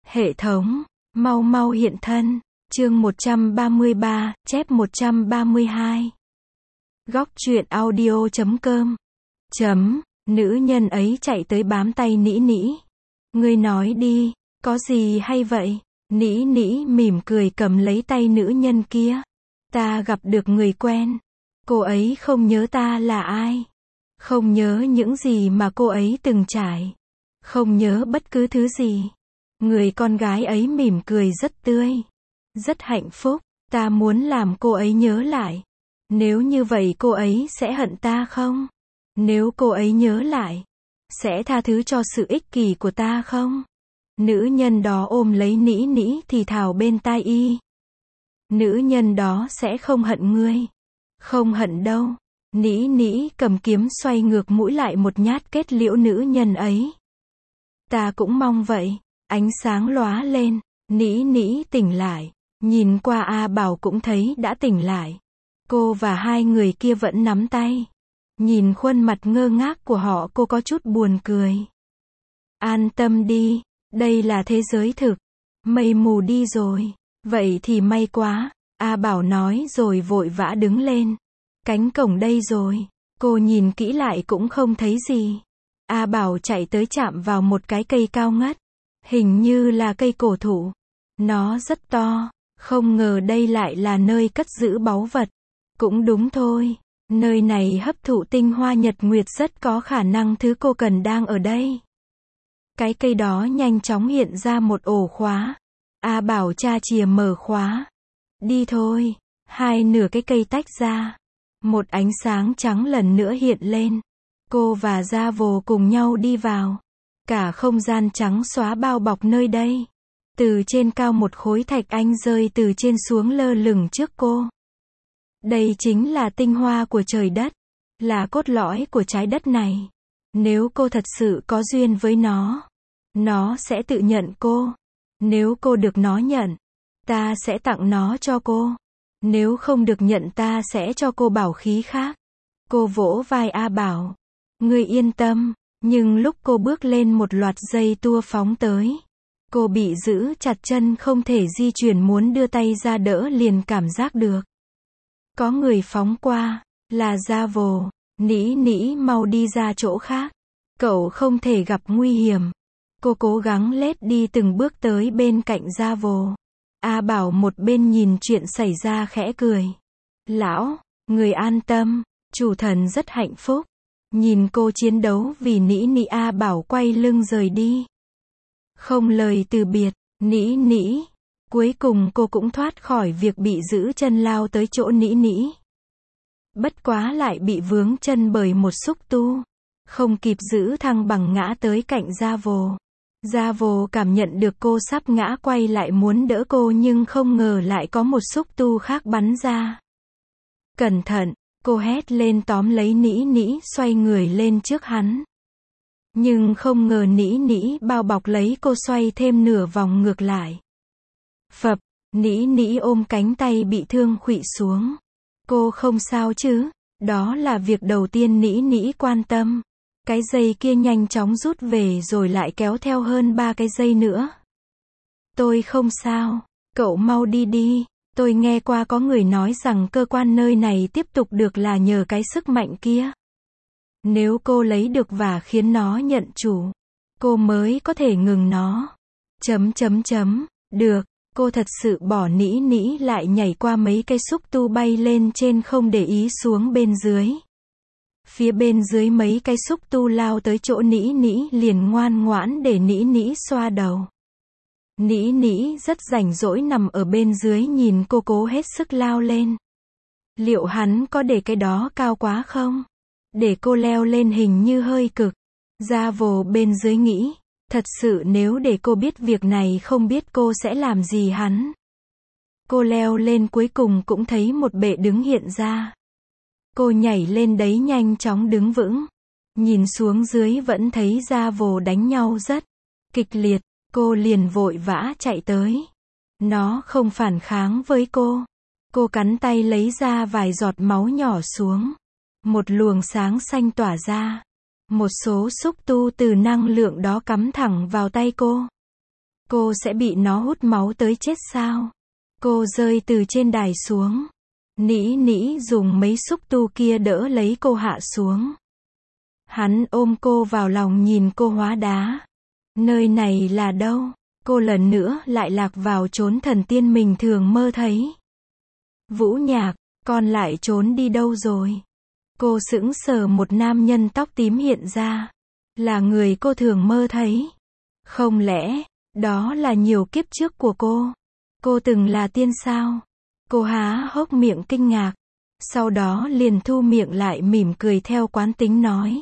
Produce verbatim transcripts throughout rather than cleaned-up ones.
Hệ thống, mau mau hiện thân. Chương một trăm ba mươi ba, chép một trăm ba mươi hai. Góc truyện audio chấm com. Chấm, nữ nhân ấy chạy tới bám tay Nĩ Nĩ. Ngươi nói đi, có gì hay vậy? Nĩ Nĩ mỉm cười cầm lấy tay nữ nhân kia. Ta gặp được người quen. Cô ấy không nhớ ta là ai. Không nhớ những gì mà cô ấy từng trải. Không nhớ bất cứ thứ gì. Người con gái ấy mỉm cười rất tươi. Rất hạnh phúc. Ta muốn làm cô ấy nhớ lại. Nếu như vậy cô ấy sẽ hận ta không? Nếu cô ấy nhớ lại, sẽ tha thứ cho sự ích kỷ của ta không? Nữ nhân đó ôm lấy Nĩ Nĩ thì thào bên tai y. Nữ nhân đó sẽ không hận ngươi. Không hận đâu. Nĩ Nĩ cầm kiếm xoay ngược mũi lại một nhát kết liễu nữ nhân ấy. Ta cũng mong vậy. Ánh sáng lóa lên. Nĩ Nĩ tỉnh lại. Nhìn qua A Bảo cũng thấy đã tỉnh lại. Cô và hai người kia vẫn nắm tay. Nhìn khuôn mặt ngơ ngác của họ cô có chút buồn cười. An tâm đi. Đây là thế giới thực. Mây mù đi rồi. Vậy thì may quá. A Bảo nói rồi vội vã đứng lên. Cánh cổng đây rồi. Cô nhìn kỹ lại cũng không thấy gì. A Bảo chạy tới chạm vào một cái cây cao ngất. Hình như là cây cổ thụ. Nó rất to. Không ngờ đây lại là nơi cất giữ báu vật. Cũng đúng thôi. Nơi này hấp thụ tinh hoa nhật nguyệt rất có khả năng thứ cô cần đang ở đây. Cái cây đó nhanh chóng hiện ra một ổ khóa. A Bảo tra chìa mở khóa. Đi thôi. Hai nửa cái cây tách ra. Một ánh sáng trắng lần nữa hiện lên. Cô và Gia Vồ cùng nhau đi vào. Cả không gian trắng xóa bao bọc nơi đây. Từ trên cao một khối thạch anh rơi từ trên xuống lơ lửng trước cô. Đây chính là tinh hoa của trời đất. Là cốt lõi của trái đất này. Nếu cô thật sự có duyên với nó, nó sẽ tự nhận cô. Nếu cô được nó nhận, ta sẽ tặng nó cho cô. Nếu không được nhận ta sẽ cho cô bảo khí khác. Cô vỗ vai A Bảo. Ngươi yên tâm. Nhưng lúc cô bước lên một loạt dây tua phóng tới. Cô bị giữ chặt chân không thể di chuyển, muốn đưa tay ra đỡ liền cảm giác được. Có người phóng qua. Là Gia Vồ. Nĩ Nĩ mau đi ra chỗ khác. Cậu không thể gặp nguy hiểm. Cô cố gắng lết đi từng bước tới bên cạnh Gia Vồ. A Bảo một bên nhìn chuyện xảy ra khẽ cười. Lão, người an tâm. Chủ thần rất hạnh phúc. Nhìn cô chiến đấu vì Nĩ Nĩ, A Bảo quay lưng rời đi. Không lời từ biệt. Nĩ Nĩ. Cuối cùng cô cũng thoát khỏi việc bị giữ chân lao tới chỗ Nĩ Nĩ. Bất quá lại bị vướng chân bởi một xúc tu. Không kịp giữ thăng bằng ngã tới cạnh Gia Vồ. Gia Vồ cảm nhận được cô sắp ngã quay lại muốn đỡ cô nhưng không ngờ lại có một xúc tu khác bắn ra. Cẩn thận, cô hét lên tóm lấy Nĩ Nĩ xoay người lên trước hắn. Nhưng không ngờ Nĩ Nĩ bao bọc lấy cô xoay thêm nửa vòng ngược lại. Phập, Nĩ Nĩ ôm cánh tay bị thương khuỵu xuống. Cô không sao chứ? Đó là việc đầu tiên Nĩ Nĩ quan tâm. Cái dây kia nhanh chóng rút về rồi lại kéo theo hơn ba cái dây nữa. Tôi không sao. Cậu mau đi đi. Tôi nghe qua có người nói rằng cơ quan nơi này tiếp tục được là nhờ cái sức mạnh kia. Nếu cô lấy được và khiến nó nhận chủ, cô mới có thể ngừng nó. Chấm chấm chấm. Được. Cô thật sự bỏ Nĩ Nĩ lại nhảy qua mấy cây xúc tu bay lên trên không để ý xuống bên dưới. Phía bên dưới mấy cây xúc tu lao tới chỗ Nĩ Nĩ liền ngoan ngoãn để Nĩ Nĩ xoa đầu. Nĩ Nĩ rất rảnh rỗi nằm ở bên dưới nhìn cô cố hết sức lao lên. Liệu hắn có để cái đó cao quá không? Để cô leo lên hình như hơi cực. Gia Vồ bên dưới nghĩ. Thật sự nếu để cô biết việc này không biết cô sẽ làm gì hắn. Cô leo lên cuối cùng cũng thấy một bệ đứng hiện ra. Cô nhảy lên đấy nhanh chóng đứng vững. Nhìn xuống dưới vẫn thấy Gia Vồ đánh nhau rất kịch liệt. Cô liền vội vã chạy tới. Nó không phản kháng với cô. Cô cắn tay lấy ra vài giọt máu nhỏ xuống. Một luồng sáng xanh tỏa ra. Một số xúc tu từ năng lượng đó cắm thẳng vào tay cô. Cô sẽ bị nó hút máu tới chết sao? Cô rơi từ trên đài xuống. Nĩ nĩ dùng mấy xúc tu kia đỡ lấy cô hạ xuống. Hắn ôm cô vào lòng nhìn cô hóa đá. Nơi này là đâu? Cô lần nữa lại lạc vào chốn thần tiên mình thường mơ thấy. Vũ Nhạc, con lại trốn đi đâu rồi? Cô sững sờ, một nam nhân tóc tím hiện ra. Là người cô thường mơ thấy. Không lẽ, đó là nhiều kiếp trước của cô? Cô từng là tiên sao? Cô há hốc miệng kinh ngạc. Sau đó liền thu miệng lại mỉm cười theo quán tính nói.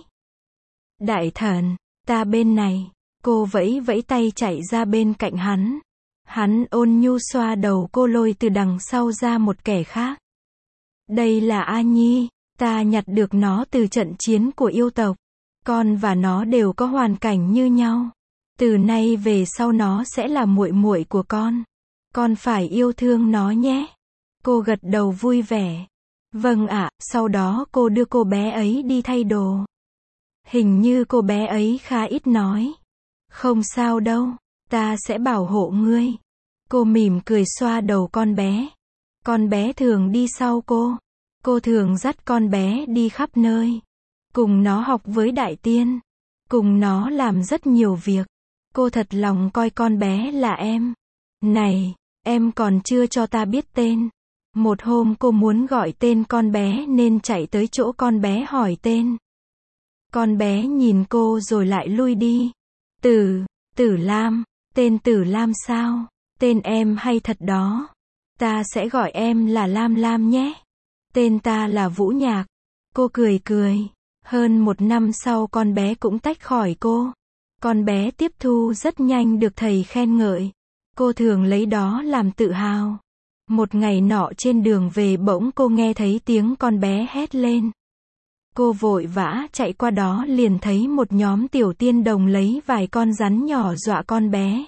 Đại thần, ta bên này. Cô vẫy vẫy tay chạy ra bên cạnh hắn. Hắn ôn nhu xoa đầu cô, lôi từ đằng sau ra một kẻ khác. Đây là A Nhi, ta nhặt được nó từ trận chiến của yêu tộc. Con và nó đều có hoàn cảnh như nhau. Từ nay về sau nó sẽ là muội muội của con. Con phải yêu thương nó nhé. Cô gật đầu vui vẻ. Vâng ạ, sau đó cô đưa cô bé ấy đi thay đồ. Hình như cô bé ấy khá ít nói. Không sao đâu, ta sẽ bảo hộ ngươi. Cô mỉm cười xoa đầu con bé. Con bé thường đi sau cô. Cô thường dắt con bé đi khắp nơi. Cùng nó học với đại tiên. Cùng nó làm rất nhiều việc. Cô thật lòng coi con bé là em. Này, em còn chưa cho ta biết tên. Một hôm cô muốn gọi tên con bé nên chạy tới chỗ con bé hỏi tên. Con bé nhìn cô rồi lại lui đi. Tử, Tử Lam, tên Tử Lam sao? Tên em hay thật đó. Ta sẽ gọi em là Lam Lam nhé. Tên ta là Vũ Nhạc. Cô cười cười. Hơn một năm sau con bé cũng tách khỏi cô. Con bé tiếp thu rất nhanh được thầy khen ngợi. Cô thường lấy đó làm tự hào. Một ngày nọ trên đường về bỗng cô nghe thấy tiếng con bé hét lên. Cô vội vã chạy qua đó liền thấy một nhóm tiểu tiên đồng lấy vài con rắn nhỏ dọa con bé.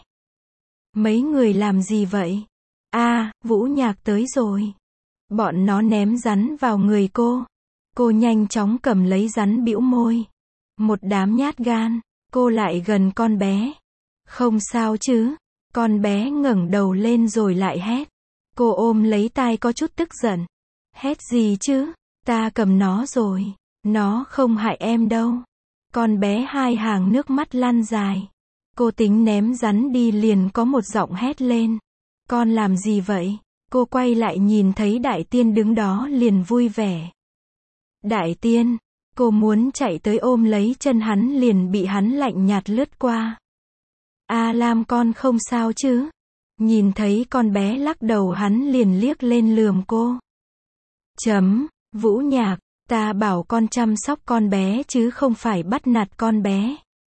Mấy người làm gì vậy? À, Vũ Nhạc tới rồi. Bọn nó ném rắn vào người cô. Cô nhanh chóng cầm lấy rắn bĩu môi. Một đám nhát gan. Cô lại gần con bé. Không sao chứ? Con bé ngẩng đầu lên rồi lại hét. Cô ôm lấy tai có chút tức giận. Hét gì chứ? Ta cầm nó rồi. Nó không hại em đâu. Con bé hai hàng nước mắt lăn dài. Cô tính ném rắn đi liền có một giọng hét lên. Con làm gì vậy? Cô quay lại nhìn thấy đại tiên đứng đó liền vui vẻ. Đại tiên, cô muốn chạy tới ôm lấy chân hắn liền bị hắn lạnh nhạt lướt qua. A Lam, con không sao chứ? Nhìn thấy con bé lắc đầu hắn liền liếc lên lườm cô. Chấm, Vũ Nhạc, ta bảo con chăm sóc con bé chứ không phải bắt nạt con bé.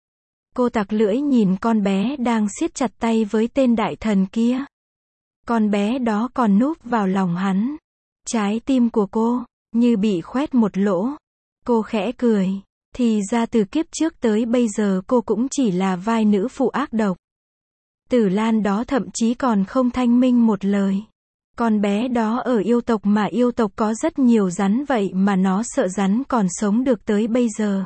Cô tặc lưỡi nhìn con bé đang siết chặt tay với tên đại thần kia. Con bé đó còn núp vào lòng hắn. Trái tim của cô như bị khoét một lỗ. Cô khẽ cười. Thì ra từ kiếp trước tới bây giờ cô cũng chỉ là vai nữ phụ ác độc. Tử Lan đó thậm chí còn không thanh minh một lời. Con bé đó ở yêu tộc mà yêu tộc có rất nhiều rắn vậy mà nó sợ rắn còn sống được tới bây giờ.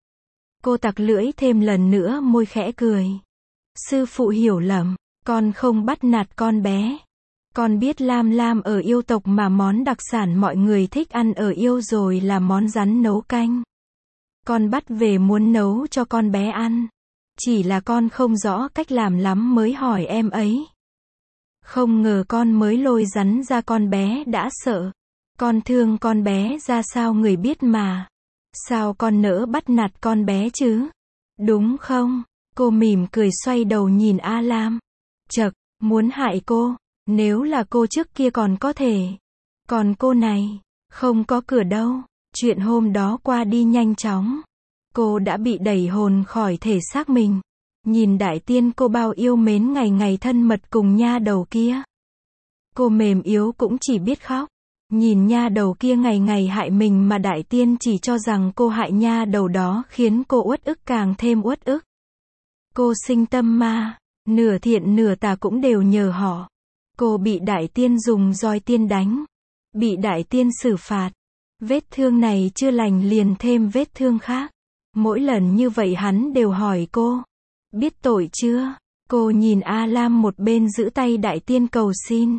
Cô tặc lưỡi thêm lần nữa môi khẽ cười. Sư phụ hiểu lầm, con không bắt nạt con bé. Con biết Lam Lam ở yêu tộc mà món đặc sản mọi người thích ăn ở yêu rồi là món rắn nấu canh. Con bắt về muốn nấu cho con bé ăn. Chỉ là con không rõ cách làm lắm mới hỏi em ấy. Không ngờ con mới lôi rắn ra con bé đã sợ. Con thương con bé ra sao người biết mà. Sao con nỡ bắt nạt con bé chứ? Đúng không? Cô mỉm cười xoay đầu nhìn A Lam. Chậc, muốn hại cô. Nếu là cô trước kia còn có thể. Còn cô này, không có cửa đâu. Chuyện hôm đó qua đi nhanh chóng. Cô đã bị đẩy hồn khỏi thể xác mình. Nhìn đại tiên cô bao yêu mến ngày ngày thân mật cùng nha đầu kia. Cô mềm yếu cũng chỉ biết khóc. Nhìn nha đầu kia ngày ngày hại mình mà đại tiên chỉ cho rằng cô hại nha đầu đó khiến cô uất ức càng thêm uất ức. Cô sinh tâm ma, nửa thiện nửa tà cũng đều nhờ họ. Cô bị đại tiên dùng roi tiên đánh. Bị đại tiên xử phạt. Vết thương này chưa lành liền thêm vết thương khác. Mỗi lần như vậy hắn đều hỏi cô. Biết tội chưa? Cô nhìn A Lam một bên giữ tay đại tiên cầu xin,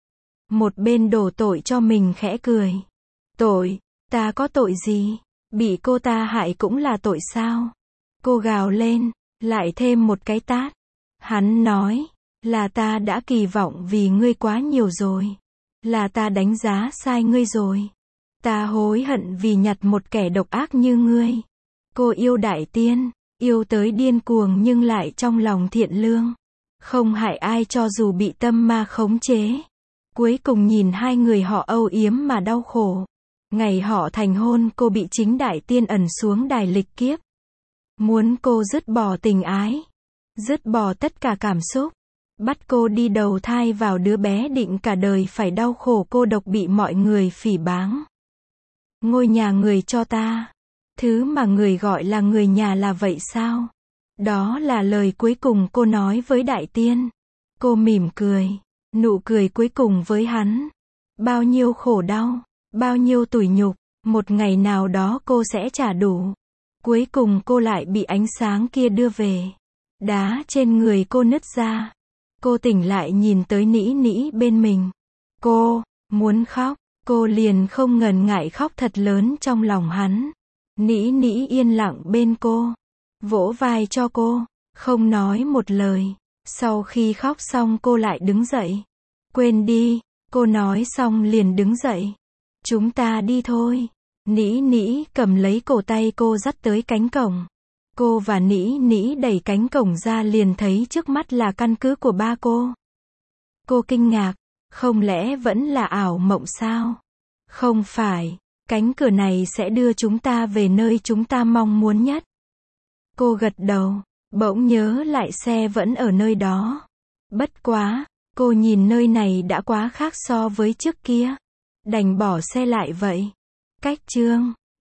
một bên đổ tội cho mình khẽ cười. Tội, ta có tội gì? Bị cô ta hại cũng là tội sao? Cô gào lên, lại thêm một cái tát. Hắn nói, là ta đã kỳ vọng vì ngươi quá nhiều rồi. Là ta đánh giá sai ngươi rồi. Ta hối hận vì nhặt một kẻ độc ác như ngươi. Cô yêu đại tiên, yêu tới điên cuồng nhưng lại trong lòng thiện lương. Không hại ai cho dù bị tâm ma khống chế. Cuối cùng nhìn hai người họ âu yếm mà đau khổ. Ngày họ thành hôn cô bị chính đại tiên ẩn xuống đài lịch kiếp. Muốn cô dứt bỏ tình ái. Dứt bỏ tất cả cảm xúc. Bắt cô đi đầu thai vào đứa bé định cả đời phải đau khổ cô độc bị mọi người phỉ báng. Ngôi nhà người cho ta. Thứ mà người gọi là người nhà là vậy sao? Đó là lời cuối cùng cô nói với đại tiên. Cô mỉm cười. Nụ cười cuối cùng với hắn. Bao nhiêu khổ đau, bao nhiêu tủi nhục, một ngày nào đó cô sẽ trả đủ. Cuối cùng cô lại bị ánh sáng kia đưa về. Đá trên người cô nứt ra. Cô tỉnh lại nhìn tới nĩ nĩ bên mình. Cô, muốn khóc, cô liền không ngần ngại khóc thật lớn trong lòng hắn. Nĩ nĩ yên lặng bên cô. Vỗ vai cho cô, không nói một lời. Sau khi khóc xong cô lại đứng dậy. Quên đi, cô nói xong liền đứng dậy. Chúng ta đi thôi. Nĩ nĩ cầm lấy cổ tay cô dắt tới cánh cổng. Cô và nĩ nĩ đẩy cánh cổng ra liền thấy trước mắt là căn cứ của ba cô. Cô kinh ngạc, không lẽ vẫn là ảo mộng sao? Không phải, cánh cửa này sẽ đưa chúng ta về nơi chúng ta mong muốn nhất. Cô gật đầu, bỗng nhớ lại xe vẫn ở nơi đó. Bất quá, cô nhìn nơi này đã quá khác so với trước kia. Đành bỏ xe lại vậy. Cách chương